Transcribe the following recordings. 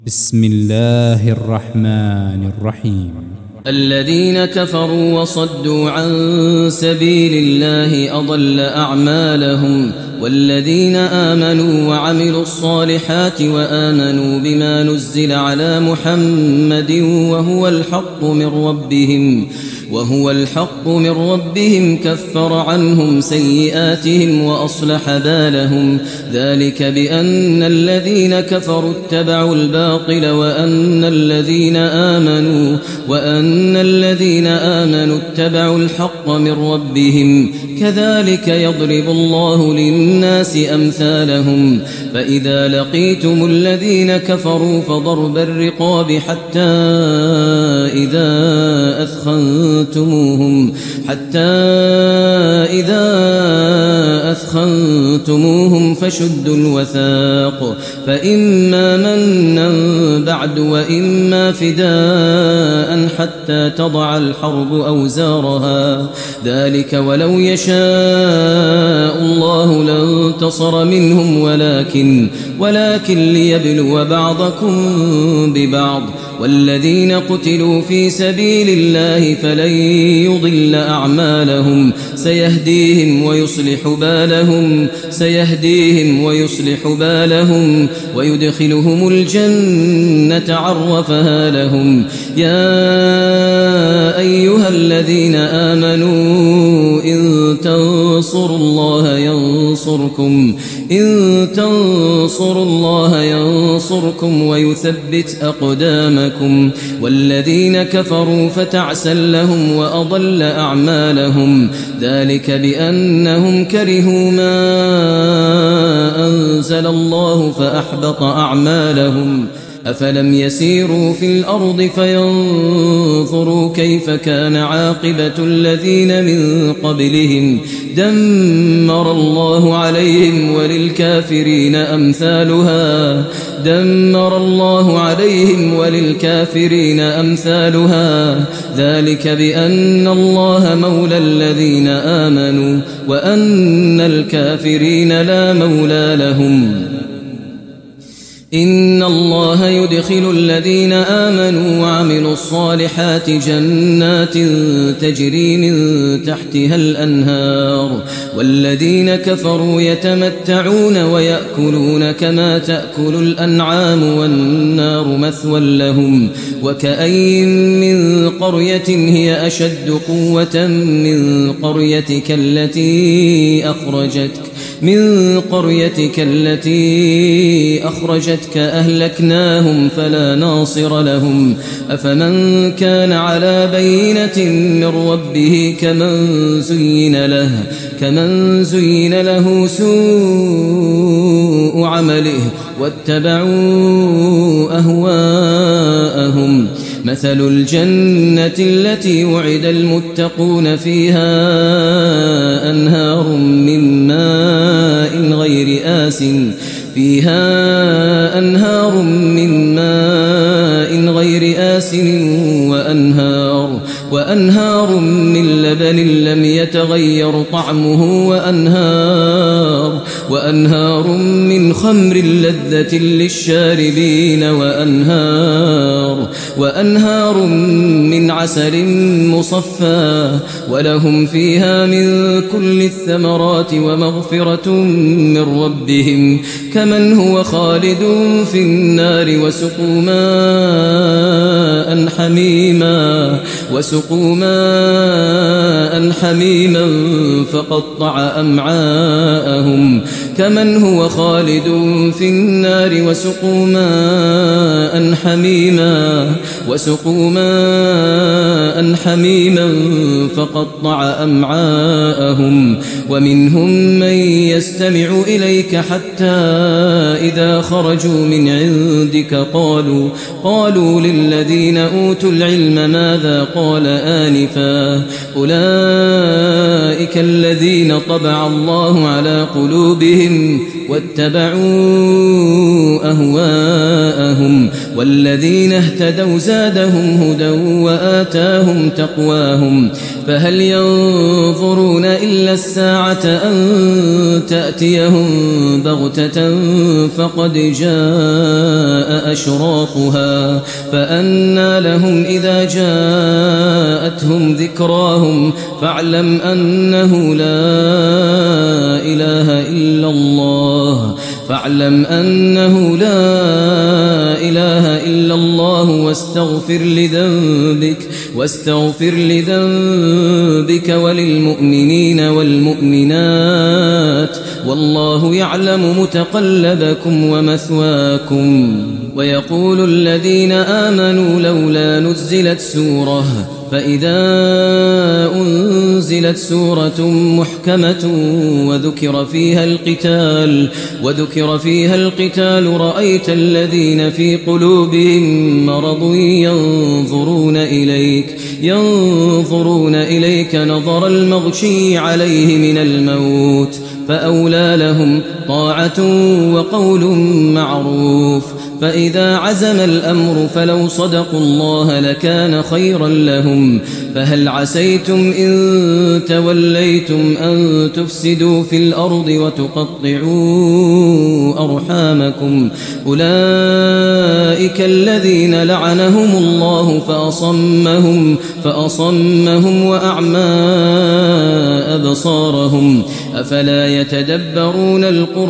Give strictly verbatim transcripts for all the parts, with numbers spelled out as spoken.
بسم الله الرحمن الرحيم. الذين كفروا وصدوا عن سبيل الله أضل أعمالهم، والذين آمنوا وعملوا الصالحات وآمنوا بما نزل على محمد وهو الحق من ربهم وهو الحق من ربهم كفر عنهم سيئاتهم وأصلح بالهم، ذلك بأن الذين كفروا اتبعوا الباطل وأن الذين آمنوا وأن الذين آمنوا اتبعوا الحق من ربهم، كذلك يضرب الله للناس أمثالهم. فإذا لقيتم الذين كفروا فضرب الرقاب حتى إذا أثخنتموهم حتى إذا أثخنتموهم فشدوا الوثاق، فإما منا بعد وإما فداء حتى تضع الحرب أوزارها، ذلك ولو يشاء الله لانتصر منهم ولكن ولكن ليبلو بعضكم ببعض، والذين قتلوا في سبيل الله فلن يضل أعمالهم سيهديهم ويصلح بالهم سيهديهم ويصلح بالهم ويدخلهم الجنة عرفها لهم. يا أيها الذين آمنوا إن تنصروا الله ينصركم إن تنصروا الله ينصركم ويثبت أقدامكم، والذين كفروا فتعسا لهم وأضل أعمالهم، ذلك بأنهم كرهوا ما أنزل الله فأحبط أعمالهم. أفلم يسيروا في الأرض فينظروا كيف كان عاقبة الذين من قبلهم، دمر الله عليهم وللكافرين أمثالها دمر الله عليهم وللكافرين أمثالها ذلك بأن الله مولى الذين آمنوا وأن الكافرين لا مولى لهم. إن الله يدخل الذين آمنوا وعملوا الصالحات جنات تجري من تحتها الأنهار، والذين كفروا يتمتعون ويأكلون كما تأكل الأنعام والنار مثوى لهم. وكأين من قرية هي أشد قوة من قريتك التي أخرجتك من قريتك التي أخرجتك أهلكناهم فلا ناصر لهم. أفمن كان على بينة من ربه كمن زين له كمن زين له سوء عمله واتبعوا أهواءهم. مثل الجنة التي وعد المتقون فيها أنهار من ماء غير آس فيها أنهار من ماء غير آس وأنهار وأنهار من لبن لم يتغير طعمه وأنهار وأنهار من خمر لذة للشاربين وأنهار وأنهار من عسل مصفى ولهم فيها من كل الثمرات ومغفرة من ربهم كمن هو خالد في النار وسقوا ماء حميما وسقوا ماء حميما فقطع أمعاءهم كمن هو خالد في النار وسقوا ماء حميما وسقوا ماء حميما فقطع أمعاءهم. ومنهم من يستمع إليك حتى إذا خرجوا من عندك قالوا قالوا للذين أوتوا العلم ماذا قال آنفا أولئك الذين طبع الله على قلوبهم واتبعوا أهواءهم، والذين اهتدوا زادهم هدى وآتاهم تقواهم. فهل ينظرون إلا الساعة أن تأتيهم بغتة فقد جاء أشراطها فأنى لهم إذا جاءتهم ذكراهم فاعلم أنه لا إله إلا الله فاعلم أنه لا إله إلا الله واستغفر لذنبك واستغفر لذنبك وللمؤمنين والمؤمنات والله يعلم متقلبكم ومثواكم. ويقول الذين آمنوا لولا نزلت سورة فإذا أنزلت سورة محكمة وذكر فيها القتال وذكر فيها القتال رأيت الذين في قلوبهم مرض ينظرون إليك ينظرون إليك نظر المغشي عليه من الموت فأولى لهم طاعة وقول معروف. فإذا عزم الأمر فلو صدقوا الله لكان خيرا لهم. فهل عسيتم إن توليتم أن تفسدوا في الأرض وتقطعوا أرحامكم أولئك الذين لعنهم الله فأصمهم فأصمهم وأعمى أبصارهم أفلا يتدبرون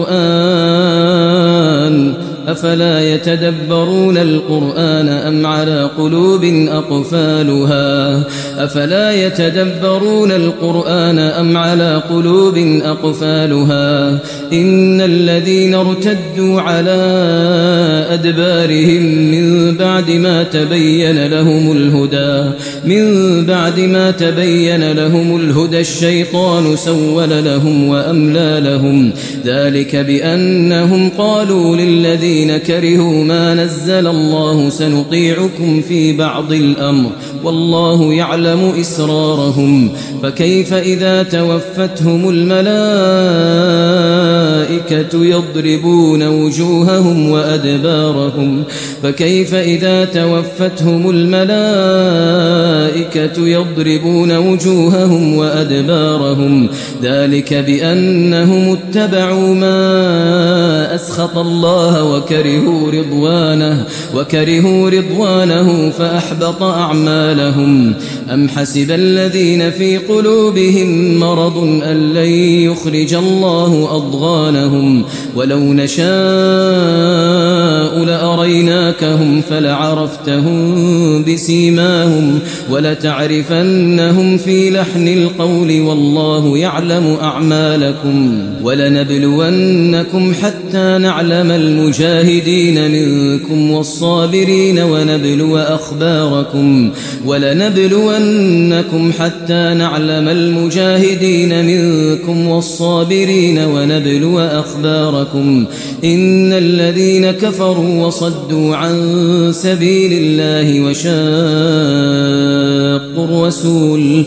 القرآن أفلا يتدبرون القرآن أم على قلوب أقفالها أفلا يتدبرون القرآن أم على قلوب أقفالها إن الذين ارتدوا على أدبارهم من بعد ما تبين لهم الهدى من بعد ما تبين لهم الهدى الشيطان سول لهم وأملى لهم ذلك بأنهم قالوا للذين كرهوا ما نزل الله سنطيعكم في بعض الأمر والله يعلم إسرارهم. فكيف إذا توفتهم الملائكة يضربون وجوههم وأدبارهم فكيف إذا توفتهم الملائكة يضربون وجوههم وأدبارهم ذلك بأنهم اتبعوا ما أسخط الله وكرهوا رضوانه وكرهوا رضوانه فأحبط أعمالهم. أم حسب الذين في قلوبهم مرض أن لن يخرج الله أضغانهم ولو نشاء لأريناكهم فلعرفتهم بسيماهم ولتعرفنهم في لحن القول والله يعلم أعمالكم. ولنبلونكم حتى نعلم المجاهدين منكم والصابرين ونبلو أخباركم ولنبلونكم حتى نعلم المجاهدين منكم والصابرين ونبلو أخباركم. إن الذين كفروا وصدوا عن سبيل الله وشاقوا الرسول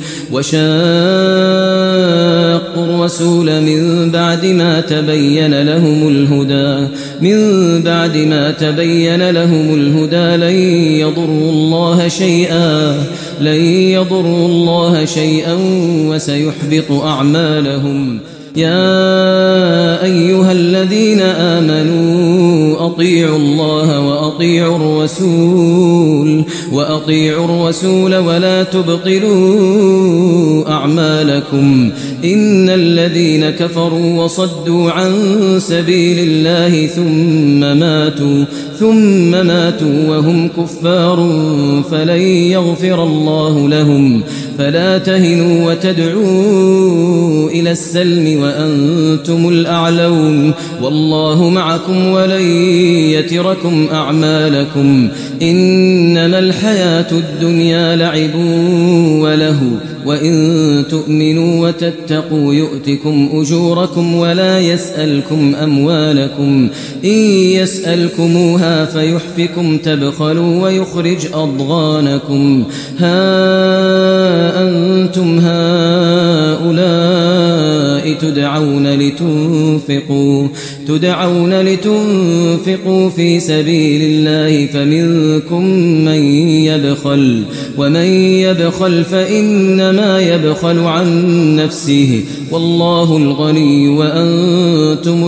وشاقوا الرسول من بعد ما تبين لهم الهدى من بعد ما تبين لهم الهدى لن يضروا الله شيئا لن يضروا الله شيئا وسيحبط أعمالهم. يا أيها الذين آمنوا أطيعوا الله وأطيعوا الرسول وأطيعوا الرسول ولا تبطلوا أعمالكم. إن الذين كفروا وصدوا عن سبيل الله ثم ماتوا ثم ماتوا وهم كفار فلن يغفر الله لهم. فلا تهنوا وتدعوا إلى السلم وأنتم الأعلون والله معكم ولن يتركم أعمالكم. إنما الحياة الدنيا لعب وله وإن تؤمنوا وتتقوا يؤتكم أجوركم ولا يسألكم أموالكم. إن يسألكموها فيحفكم تبخلوا ويخرج أضغانكم. ها أنتم هؤلاء تدعون لتنفقوا تدعون لتنفقوا في سبيل الله فمنكم من يبخل ومن يبخل فإنما يبخل عن نفسه والله الغني وأنتم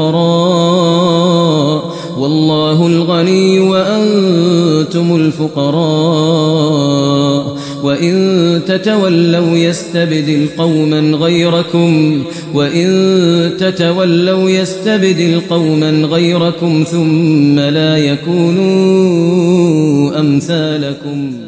الفقراء والله الغني وأنتم الفقراء وإن تتولوا يستبدل قوما غيركم وإن تتولوا يستبدل قوما غيركم ثم لا يكونوا أمثالكم.